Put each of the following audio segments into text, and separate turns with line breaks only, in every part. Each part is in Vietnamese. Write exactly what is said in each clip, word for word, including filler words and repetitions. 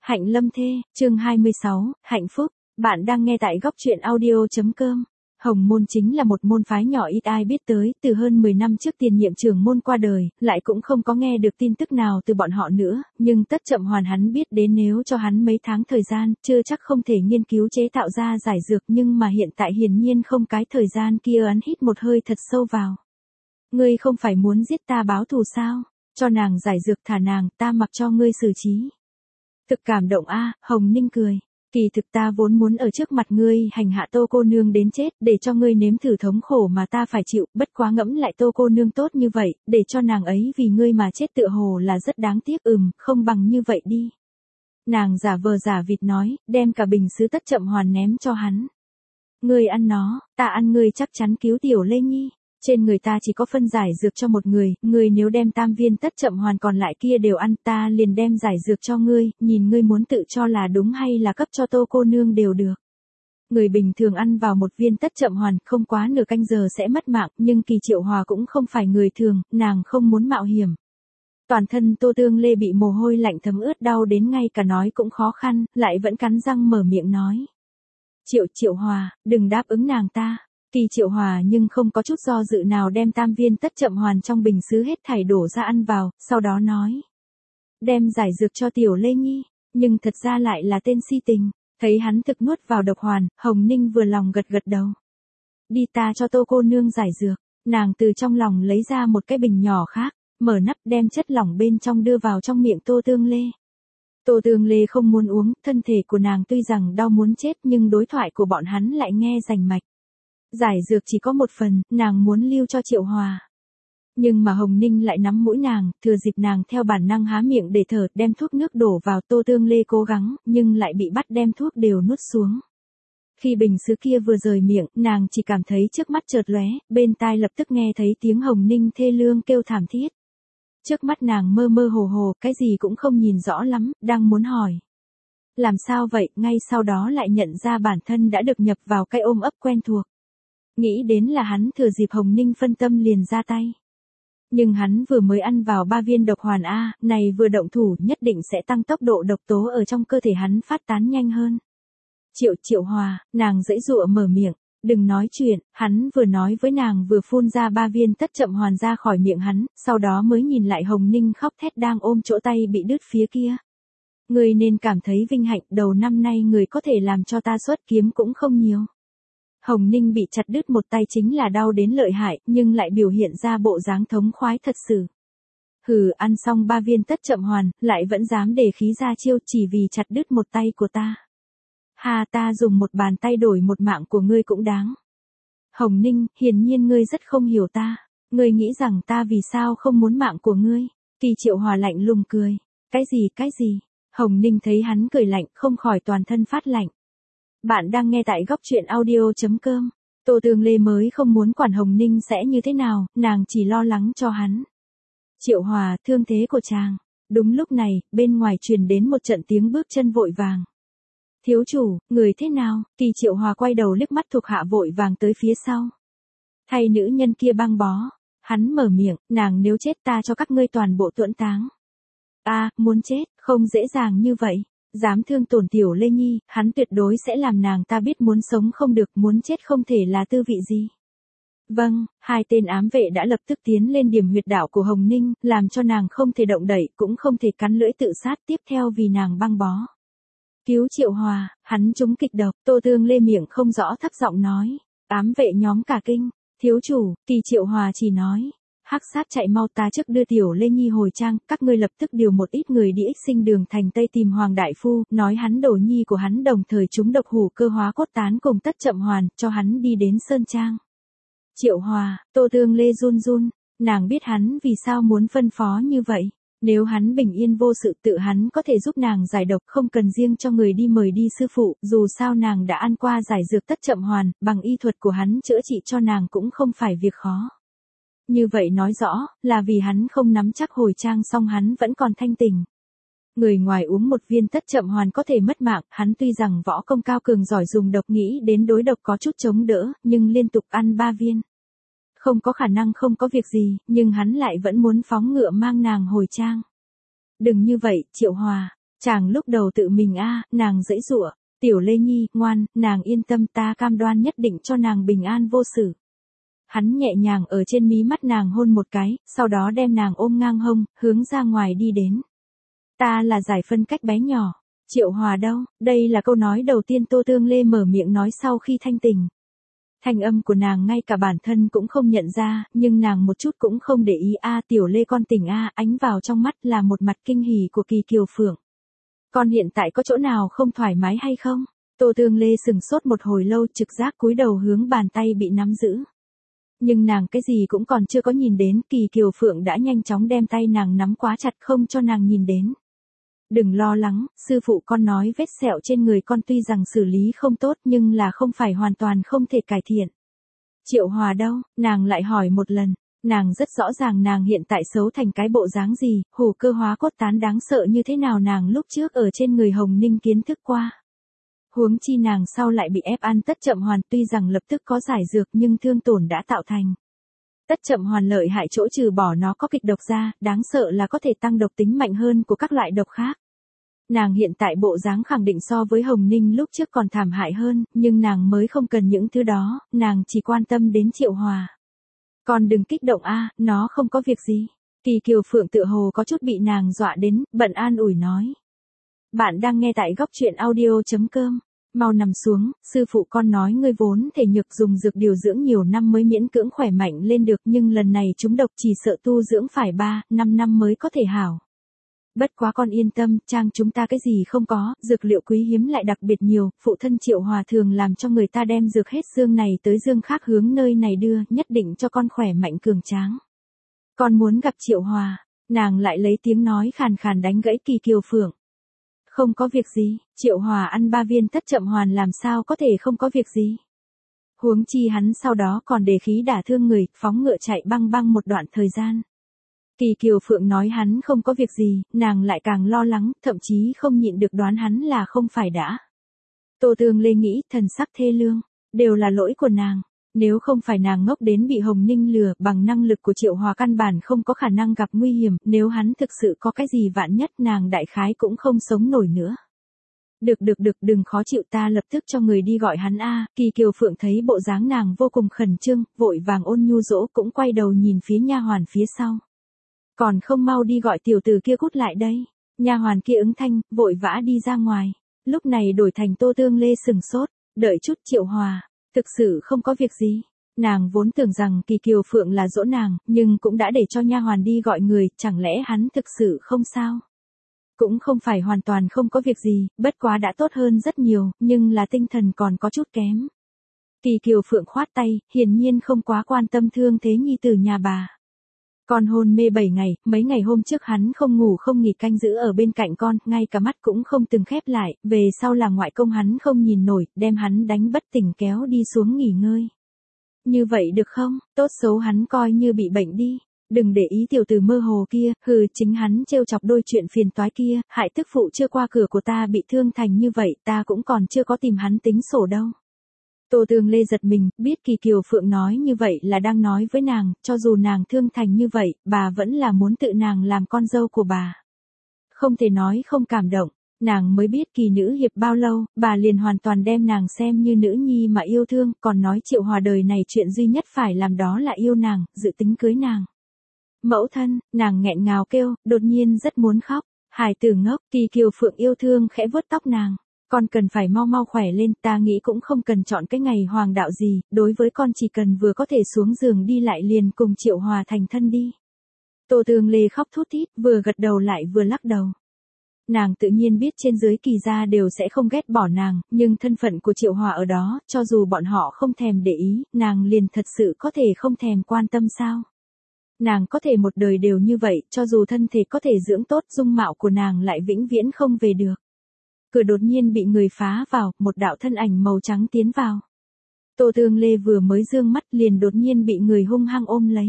Hạnh Lâm Thê, chương hai mươi sáu, Hạnh Phúc. Bạn đang nghe tại góc truyện audio.com. Hồng môn chính là một môn phái nhỏ ít ai biết tới, từ hơn mười năm trước tiền nhiệm trưởng môn qua đời, lại cũng không có nghe được tin tức nào từ bọn họ nữa, nhưng Tất Chậm Hoàn hắn biết đến nếu cho hắn mấy tháng thời gian, chưa chắc không thể nghiên cứu chế tạo ra giải dược, nhưng mà hiện tại hiển nhiên không cái thời gian kia. Hắn hít một hơi thật sâu vào. Ngươi không phải muốn giết ta báo thù sao? Cho nàng giải dược, thả nàng, ta mặc cho ngươi xử trí. Thực cảm động a, Hồng Ninh cười. Kỳ thực ta vốn muốn ở trước mặt ngươi hành hạ Tô cô nương đến chết, để cho ngươi nếm thử thống khổ mà ta phải chịu, bất quá ngẫm lại Tô cô nương tốt như vậy, để cho nàng ấy vì ngươi mà chết tựa hồ là rất đáng tiếc. Ừm, không bằng như vậy đi. Nàng giả vờ giả vịt nói, đem cả bình sứ Tất Chậm Hoàn ném cho hắn. Ngươi ăn nó, ta ăn ngươi chắc chắn cứu tiểu Lê Nhi. Trên người ta chỉ có phân giải dược cho một người, ngươi nếu đem tam viên Tất Chậm Hoàn còn lại kia đều ăn, ta liền đem giải dược cho ngươi, nhìn ngươi muốn tự cho là đúng hay là cấp cho Tô cô nương đều được. Người bình thường ăn vào một viên Tất Chậm Hoàn không quá nửa canh giờ sẽ mất mạng, nhưng Kỳ Triệu Hòa cũng không phải người thường, nàng không muốn mạo hiểm. Toàn thân Tô Tương Lê bị mồ hôi lạnh thấm ướt, đau đến ngay cả nói cũng khó khăn, lại vẫn cắn răng mở miệng nói. Triệu Triệu Hòa, đừng đáp ứng nàng ta. Kỳ Triệu Hòa nhưng không có chút do dự nào đem tam viên Tất Chậm Hoàn trong bình sứ hết thảy đổ ra ăn vào, sau đó nói. Đem giải dược cho tiểu Lê Nhi, nhưng thật ra lại là tên si tình. Thấy hắn thực nuốt vào độc hoàn, Hồng Ninh vừa lòng gật gật đầu. Đi, ta cho Tô cô nương giải dược. Nàng từ trong lòng lấy ra một cái bình nhỏ khác, mở nắp đem chất lỏng bên trong đưa vào trong miệng Tô Tương Lê. Tô Tương Lê không muốn uống, thân thể của nàng tuy rằng đau muốn chết nhưng đối thoại của bọn hắn lại nghe rành mạch. Giải dược chỉ có một phần, nàng muốn lưu cho Triệu Hòa. Nhưng mà Hồng Ninh lại nắm mũi nàng, thừa dịp nàng theo bản năng há miệng để thở, đem thuốc nước đổ vào. Tô Tương Lê cố gắng, nhưng lại bị bắt đem thuốc đều nuốt xuống. Khi bình sứ kia vừa rời miệng, nàng chỉ cảm thấy trước mắt chợt lóe, bên tai lập tức nghe thấy tiếng Hồng Ninh thê lương kêu thảm thiết. Trước mắt nàng mơ mơ hồ hồ, cái gì cũng không nhìn rõ lắm, đang muốn hỏi. Làm sao vậy, ngay sau đó lại nhận ra bản thân đã được nhập vào cái ôm ấp quen thuộc. Nghĩ đến là hắn thừa dịp Hồng Ninh phân tâm liền ra tay. Nhưng hắn vừa mới ăn vào ba viên độc hoàn A, này vừa động thủ nhất định sẽ tăng tốc độ độc tố ở trong cơ thể hắn phát tán nhanh hơn. Triệu Triệu Hòa, nàng giãy giụa mở miệng, đừng nói chuyện, hắn vừa nói với nàng vừa phun ra ba viên Tất Chậm Hoàn ra khỏi miệng hắn, sau đó mới nhìn lại Hồng Ninh khóc thét đang ôm chỗ tay bị đứt phía kia. Người nên cảm thấy vinh hạnh, đầu năm nay người có thể làm cho ta xuất kiếm cũng không nhiều. Hồng Ninh bị chặt đứt một tay chính là đau đến lợi hại, nhưng lại biểu hiện ra bộ dáng thống khoái thật sự. Hừ, ăn xong ba viên Tất Chậm Hoàn, lại vẫn dám để khí ra chiêu chỉ vì chặt đứt một tay của ta. Hà, ta dùng một bàn tay đổi một mạng của ngươi cũng đáng. Hồng Ninh, hiển nhiên ngươi rất không hiểu ta. Ngươi nghĩ rằng ta vì sao không muốn mạng của ngươi? Kỳ Triệu Hòa lạnh lùng cười. Cái gì, cái gì? Hồng Ninh thấy hắn cười lạnh, không khỏi toàn thân phát lạnh. Bạn đang nghe tại góc truyện audio.com. Tô Tương Lê mới không muốn quản Hồng Ninh sẽ như thế nào, nàng chỉ lo lắng cho hắn. Triệu Hòa, thương thế của chàng. Đúng lúc này, bên ngoài truyền đến một trận tiếng bước chân vội vàng. Thiếu chủ, người thế nào? Kỳ Triệu Hòa quay đầu liếc mắt thuộc hạ vội vàng tới phía sau. Thay nữ nhân kia băng bó. Hắn mở miệng, nàng nếu chết ta cho các ngươi toàn bộ tuẫn táng. A, muốn chết, không dễ dàng như vậy. Dám thương tổn tiểu Lê Nhi, hắn tuyệt đối sẽ làm nàng ta biết muốn sống không được, muốn chết không thể là tư vị gì. Vâng, hai tên ám vệ đã lập tức tiến lên điểm huyệt đạo của Hồng Ninh, làm cho nàng không thể động đậy, cũng không thể cắn lưỡi tự sát, tiếp theo vì nàng băng bó. Cứu Triệu Hòa, hắn trúng kịch độc. Tô Tương Lê miệng không rõ thấp giọng nói. Ám vệ nhóm cả kinh. Thiếu chủ, Kỳ Triệu Hòa chỉ nói. Hắc sát chạy mau, ta trước đưa tiểu Lê Nhi hồi trang, các ngươi lập tức điều một ít người đi ích sinh đường thành Tây tìm Hoàng Đại Phu, nói hắn đồ nhi của hắn đồng thời trúng độc hủ cơ hóa cốt tán cùng Tất Chậm Hoàn, cho hắn đi đến Sơn Trang. Triệu Hòa, Tô Tương Lê run run, nàng biết hắn vì sao muốn phân phó như vậy. Nếu hắn bình yên vô sự tự hắn có thể giúp nàng giải độc, không cần riêng cho người đi mời đi sư phụ, dù sao nàng đã ăn qua giải dược Tất Chậm Hoàn, bằng y thuật của hắn chữa trị cho nàng cũng không phải việc khó. Như vậy nói rõ, là vì hắn không nắm chắc hồi trang xong hắn vẫn còn thanh tỉnh. Người ngoài uống một viên Tất Chậm Hoàn có thể mất mạng, hắn tuy rằng võ công cao cường giỏi dùng độc, nghĩ đến đối độc có chút chống đỡ, nhưng liên tục ăn ba viên. Không có khả năng không có việc gì, nhưng hắn lại vẫn muốn phóng ngựa mang nàng hồi trang. Đừng như vậy, Triệu Hòa. Chàng lúc đầu tự mình a, nàng giãy giụa, Tiểu Lê Nhi, ngoan, nàng yên tâm, ta cam đoan nhất định cho nàng bình an vô sự. Hắn nhẹ nhàng ở trên mí mắt nàng hôn một cái, sau đó đem nàng ôm ngang hông, hướng ra ngoài đi đến. Ta là giải phân cách bé nhỏ. Triệu Hòa đâu? Đây là câu nói đầu tiên Tô Tương Lê mở miệng nói sau khi thanh tỉnh. Thanh âm của nàng ngay cả bản thân cũng không nhận ra, nhưng nàng một chút cũng không để ý. A Tiểu Lê con tỉnh a, ánh vào trong mắt là một mặt kinh hỉ của Kỳ Kiều Phượng. Con hiện tại có chỗ nào không thoải mái hay không? Tô Tương Lê sừng sốt một hồi lâu, trực giác cúi đầu hướng bàn tay bị nắm giữ. Nhưng nàng cái gì cũng còn chưa có nhìn đến, Kỳ Kiều Phượng đã nhanh chóng đem tay nàng nắm quá chặt không cho nàng nhìn đến. Đừng lo lắng, sư phụ con nói vết sẹo trên người con tuy rằng xử lý không tốt nhưng là không phải hoàn toàn không thể cải thiện. Triệu Hòa đâu? Nàng lại hỏi một lần. Nàng rất rõ ràng nàng hiện tại xấu thành cái bộ dáng gì, hủ cơ hóa cốt tán đáng sợ như thế nào nàng lúc trước ở trên người Hồng Ninh kiến thức qua. Huống chi nàng sau lại bị ép ăn tất chậm hoàn, tuy rằng lập tức có giải dược nhưng thương tổn đã tạo thành. Tất chậm hoàn lợi hại chỗ trừ bỏ nó có kịch độc ra, đáng sợ là có thể tăng độc tính mạnh hơn của các loại độc khác. Nàng hiện tại bộ dáng khẳng định so với Hồng Ninh lúc trước còn thảm hại hơn, nhưng nàng mới không cần những thứ đó, nàng chỉ quan tâm đến Triệu Hòa. Còn đừng kích động a, nó không có việc gì. Kỳ Kiều Phượng tựa hồ có chút bị nàng dọa đến, bận an ủi nói. Bạn đang nghe tại góc truyện audio chấm com. Mau nằm xuống, sư phụ con nói ngươi vốn thể nhược dùng dược điều dưỡng nhiều năm mới miễn cưỡng khỏe mạnh lên được nhưng lần này chúng độc chỉ sợ tu dưỡng phải ba, năm năm mới có thể hảo. Bất quá con yên tâm, trang chúng ta cái gì không có, dược liệu quý hiếm lại đặc biệt nhiều, phụ thân Triệu Hòa thường làm cho người ta đem dược hết dương này tới dương khác hướng nơi này đưa, nhất định cho con khỏe mạnh cường tráng. Con muốn gặp Triệu Hòa, nàng lại lấy tiếng nói khàn khàn đánh gãy Kỳ Kiều Phượng. Không có việc gì, Triệu Hòa ăn ba viên tất chậm hoàn làm sao có thể không có việc gì. Huống chi hắn sau đó còn đề khí đả thương người, phóng ngựa chạy băng băng một đoạn thời gian. Kỳ Kiều Phượng nói hắn không có việc gì, nàng lại càng lo lắng, thậm chí không nhịn được đoán hắn là không phải đã. Tô Tương Lê nghĩ, thần sắc thê lương, đều là lỗi của nàng. Nếu không phải nàng ngốc đến bị Hồng Ninh lừa, bằng năng lực của Triệu Hòa căn bản không có khả năng gặp nguy hiểm, nếu hắn thực sự có cái gì vạn nhất nàng đại khái cũng không sống nổi nữa. Được được được, đừng khó chịu, ta lập tức cho người đi gọi hắn a. Kỳ Kiều Phượng thấy bộ dáng nàng vô cùng khẩn trương, vội vàng ôn nhu dỗ, cũng quay đầu nhìn phía nha hoàn phía sau. Còn không mau đi gọi tiểu tử kia cút lại đây. Nha hoàn kia ứng thanh, vội vã đi ra ngoài. Lúc này đổi thành Tô Tương Lê sừng sốt, đợi chút Triệu Hòa, thực sự không có việc gì. Nàng vốn tưởng rằng Kỳ Kiều Phượng là dỗ nàng, nhưng cũng đã để cho nha hoàn đi gọi người, chẳng lẽ hắn thực sự không sao? Cũng không phải hoàn toàn không có việc gì, bất quá đã tốt hơn rất nhiều, nhưng là tinh thần còn có chút kém. Kỳ Kiều Phượng khoát tay, hiển nhiên không quá quan tâm thương thế nhi tử nhà bà. Con hôn mê bảy ngày, mấy ngày hôm trước hắn không ngủ không nghỉ canh giữ ở bên cạnh con, ngay cả mắt cũng không từng khép lại, về sau là ngoại công hắn không nhìn nổi, đem hắn đánh bất tỉnh kéo đi xuống nghỉ ngơi. Như vậy được không, tốt xấu hắn coi như bị bệnh đi, đừng để ý tiểu tử mơ hồ kia, hừ, chính hắn trêu chọc đôi chuyện phiền toái kia, hại tức phụ chưa qua cửa của ta bị thương thành như vậy, ta cũng còn chưa có tìm hắn tính sổ đâu. Tô Tương Lê giật mình, biết Kỳ Kiều Phượng nói như vậy là đang nói với nàng, cho dù nàng thương thành như vậy, bà vẫn là muốn tự nàng làm con dâu của bà. Không thể nói không cảm động, nàng mới biết Kỳ nữ hiệp bao lâu, bà liền hoàn toàn đem nàng xem như nữ nhi mà yêu thương, còn nói Triệu Hòa đời này chuyện duy nhất phải làm đó là yêu nàng, dự tính cưới nàng. Mẫu thân, nàng nghẹn ngào kêu, đột nhiên rất muốn khóc, hài tử ngốc, Kỳ Kiều Phượng yêu thương khẽ vuốt tóc nàng. Con cần phải mau mau khỏe lên, ta nghĩ cũng không cần chọn cái ngày hoàng đạo gì, đối với con chỉ cần vừa có thể xuống giường đi lại liền cùng Triệu Hòa thành thân đi. Tô Tương Lê khóc thút thít, vừa gật đầu lại vừa lắc đầu. Nàng tự nhiên biết trên dưới Kỳ gia đều sẽ không ghét bỏ nàng, nhưng thân phận của Triệu Hòa ở đó, cho dù bọn họ không thèm để ý, nàng liền thật sự có thể không thèm quan tâm sao. Nàng có thể một đời đều như vậy, cho dù thân thể có thể dưỡng tốt, dung mạo của nàng lại vĩnh viễn không về được. Cửa đột nhiên bị người phá vào, một đạo thân ảnh màu trắng tiến vào. Tô Tương Lê vừa mới dương mắt liền đột nhiên bị người hung hăng ôm lấy.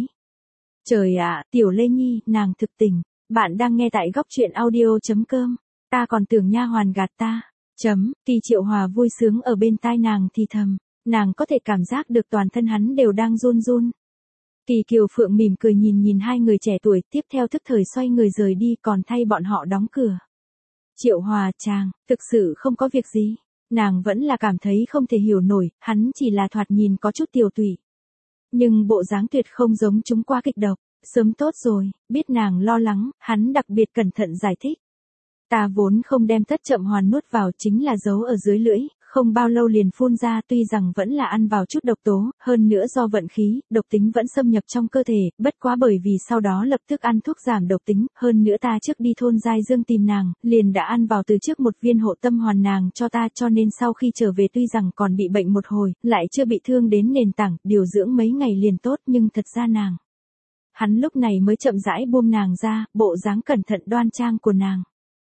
Trời ạ, Tiểu Lê Nhi, nàng thực tình. Bạn đang nghe tại góc truyện audio chấm com. Ta còn tưởng nha hoàn gạt ta. Chấm, Kỳ Triệu Hòa vui sướng ở bên tai nàng thì thầm. Nàng có thể cảm giác được toàn thân hắn đều đang run run. Kỳ Kiều Phượng mỉm cười nhìn nhìn hai người trẻ tuổi, tiếp theo thức thời xoay người rời đi, còn thay bọn họ đóng cửa. Triệu Hòa, chàng, thực sự không có việc gì. Nàng vẫn là cảm thấy không thể hiểu nổi, hắn chỉ là thoạt nhìn có chút tiều tụy. Nhưng bộ dáng tuyệt không giống chúng qua kịch độc, sớm tốt rồi, biết nàng lo lắng, hắn đặc biệt cẩn thận giải thích. Ta vốn không đem thất chậm hoàn nuốt vào chính là giấu ở dưới lưỡi, không bao lâu liền phun ra tuy rằng vẫn là ăn vào chút độc tố, hơn nữa do vận khí, độc tính vẫn xâm nhập trong cơ thể, bất quá bởi vì sau đó lập tức ăn thuốc giảm độc tính, hơn nữa ta trước đi thôn Giai Dương tìm nàng, liền đã ăn vào từ trước một viên hộ tâm hoàn nàng cho ta cho nên sau khi trở về tuy rằng còn bị bệnh một hồi, lại chưa bị thương đến nền tảng, điều dưỡng mấy ngày liền tốt nhưng thật ra nàng. Hắn lúc này mới chậm rãi buông nàng ra, bộ dáng cẩn thận đoan trang của nàng.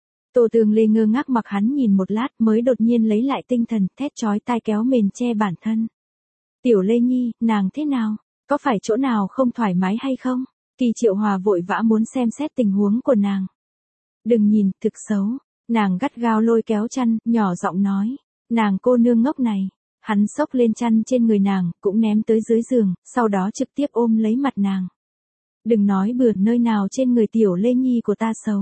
Tô Tương Lê ngơ ngác mặc hắn nhìn một lát mới đột nhiên lấy lại tinh thần, thét chói tai kéo mền che bản thân. Tiểu Lê Nhi, nàng thế nào? Có phải chỗ nào không thoải mái hay không? Kỳ Triệu Hòa vội vã muốn xem xét tình huống của nàng. Đừng nhìn, thực xấu. Nàng gắt gao lôi kéo chăn, nhỏ giọng nói. Nàng cô nương ngốc này. Hắn xốc lên chăn trên người nàng, cũng ném tới dưới giường, sau đó trực tiếp ôm lấy mặt nàng. Đừng nói bừa nơi nào trên người Tiểu Lê Nhi của ta xấu.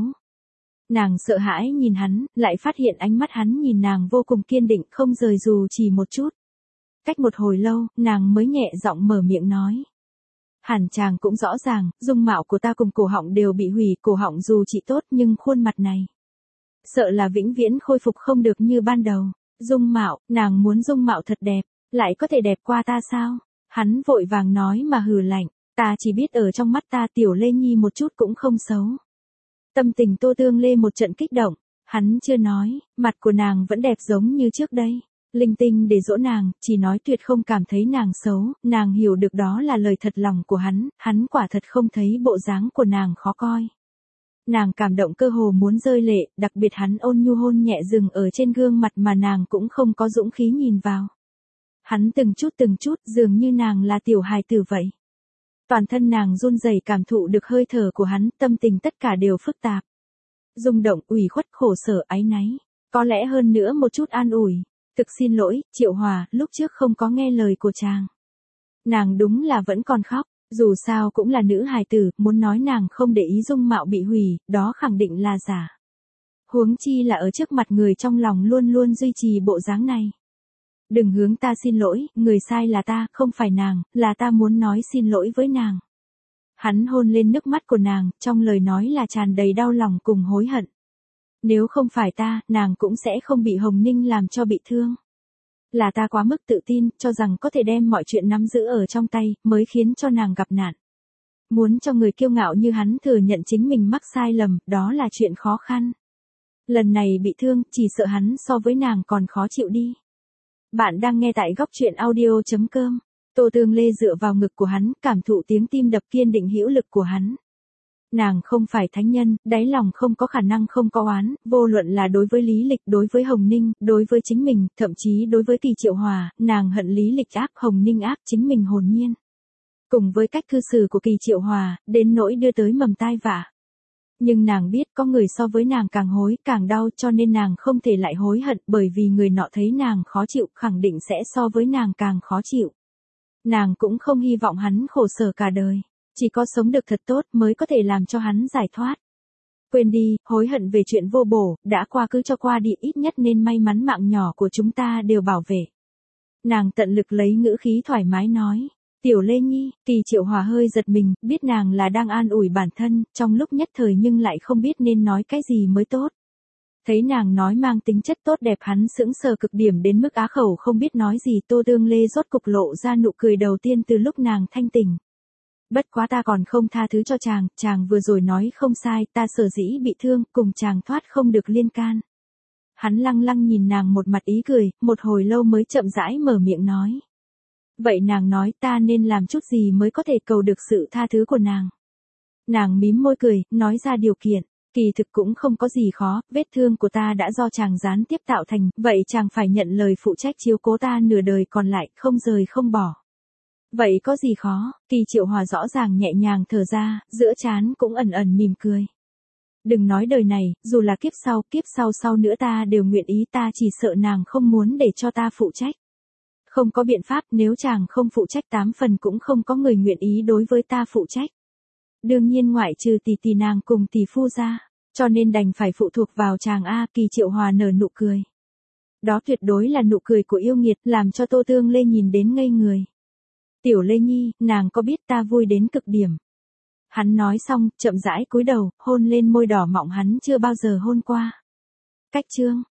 Nàng sợ hãi nhìn hắn, lại phát hiện ánh mắt hắn nhìn nàng vô cùng kiên định không rời dù chỉ một chút. Cách một hồi lâu, nàng mới nhẹ giọng mở miệng nói. Hẳn chàng cũng rõ ràng, dung mạo của ta cùng cổ họng đều bị hủy, cổ họng dù chỉ tốt nhưng khuôn mặt này. Sợ là vĩnh viễn khôi phục không được như ban đầu. Dung mạo, nàng muốn dung mạo thật đẹp, lại có thể đẹp qua ta sao? Hắn vội vàng nói mà hừ lạnh, ta chỉ biết ở trong mắt ta Tiểu Lê Nhi một chút cũng không xấu. Tâm tình Tô Tương Lê một trận kích động, hắn chưa nói, mặt của nàng vẫn đẹp giống như trước đây. Linh tinh để dỗ nàng, chỉ nói tuyệt không cảm thấy nàng xấu, nàng hiểu được đó là lời thật lòng của hắn, hắn quả thật không thấy bộ dáng của nàng khó coi. Nàng cảm động cơ hồ muốn rơi lệ, đặc biệt hắn ôn nhu hôn nhẹ dừng ở trên gương mặt mà nàng cũng không có dũng khí nhìn vào. Hắn từng chút từng chút dường như nàng là tiểu hài tử vậy. Toàn thân nàng run rẩy cảm thụ được hơi thở của hắn, tâm tình tất cả đều phức tạp. Rung động, ủy khuất, khổ sở, áy náy. Có lẽ hơn nữa một chút an ủi. Thực xin lỗi, Triệu Hòa, lúc trước không có nghe lời của chàng. Nàng đúng là vẫn còn khóc, dù sao cũng là nữ hài tử, muốn nói nàng không để ý dung mạo bị hủy, đó khẳng định là giả. Huống chi là ở trước mặt người trong lòng luôn luôn duy trì bộ dáng này. Đừng hướng ta xin lỗi, người sai là ta, không phải nàng, là ta muốn nói xin lỗi với nàng. Hắn hôn lên nước mắt của nàng, trong lời nói là tràn đầy đau lòng cùng hối hận. Nếu không phải ta, nàng cũng sẽ không bị Hồng Ninh làm cho bị thương. Là ta quá mức tự tin, cho rằng có thể đem mọi chuyện nắm giữ ở trong tay, mới khiến cho nàng gặp nạn. Muốn cho người kiêu ngạo như hắn thừa nhận chính mình mắc sai lầm, đó là chuyện khó khăn. Lần này bị thương, chỉ sợ hắn so với nàng còn khó chịu đi. Bạn đang nghe tại góc truyện audio chấm com. Tô Tương Lê dựa vào ngực của hắn, cảm thụ tiếng tim đập kiên định hữu lực của hắn. Nàng không phải thánh nhân, đáy lòng không có khả năng không có oán, vô luận là đối với Lý Lịch, đối với Hồng Ninh, đối với chính mình, thậm chí đối với Kỳ Triệu Hòa, nàng hận Lý Lịch ác, Hồng Ninh ác, chính mình hồn nhiên. Cùng với cách cư xử của Kỳ Triệu Hòa, đến nỗi đưa tới mầm tai vạ. Nhưng nàng biết có người so với nàng càng hối, càng đau cho nên nàng không thể lại hối hận bởi vì người nọ thấy nàng khó chịu khẳng định sẽ so với nàng càng khó chịu. Nàng cũng không hy vọng hắn khổ sở cả đời. Chỉ có sống được thật tốt mới có thể làm cho hắn giải thoát. Quên đi, hối hận về chuyện vô bổ, đã qua cứ cho qua đi ít nhất nên may mắn mạng nhỏ của chúng ta đều bảo vệ. Nàng tận lực lấy ngữ khí thoải mái nói. Tiểu Lê Nhi, Kỳ Triệu Hòa hơi giật mình, biết nàng là đang an ủi bản thân, trong lúc nhất thời nhưng lại không biết nên nói cái gì mới tốt. Thấy nàng nói mang tính chất tốt đẹp hắn sững sờ cực điểm đến mức á khẩu không biết nói gì Tô Tương Lê rốt cục lộ ra nụ cười đầu tiên từ lúc nàng thanh tỉnh. Bất quá ta còn không tha thứ cho chàng, chàng vừa rồi nói không sai, ta sở dĩ bị thương, cùng chàng thoát không được liên can. Hắn lăng lăng nhìn nàng một mặt ý cười, một hồi lâu mới chậm rãi mở miệng nói. Vậy nàng nói ta nên làm chút gì mới có thể cầu được sự tha thứ của nàng. Nàng mím môi cười, nói ra điều kiện, kỳ thực cũng không có gì khó, vết thương của ta đã do chàng gián tiếp tạo thành, vậy chàng phải nhận lời phụ trách chiếu cố ta nửa đời còn lại, không rời không bỏ. Vậy có gì khó, Kỳ Triệu Hòa rõ ràng nhẹ nhàng thở ra, giữa trán cũng ẩn ẩn mỉm cười. Đừng nói đời này, dù là kiếp sau, kiếp sau sau nữa ta đều nguyện ý ta chỉ sợ nàng không muốn để cho ta phụ trách. Không có biện pháp nếu chàng không phụ trách tám phần cũng không có người nguyện ý đối với ta phụ trách. Đương nhiên ngoại trừ tỷ tỷ nàng cùng tỷ phu ra. Cho nên đành phải phụ thuộc vào chàng A. Kỳ Triệu Hòa nở nụ cười. Đó tuyệt đối là nụ cười của yêu nghiệt, làm cho Tô Tương Lê nhìn đến ngây người. Tiểu Lê Nhi, nàng có biết ta vui đến cực điểm. Hắn nói xong, chậm rãi cúi đầu, hôn lên môi đỏ mọng hắn chưa bao giờ hôn qua. Cách chương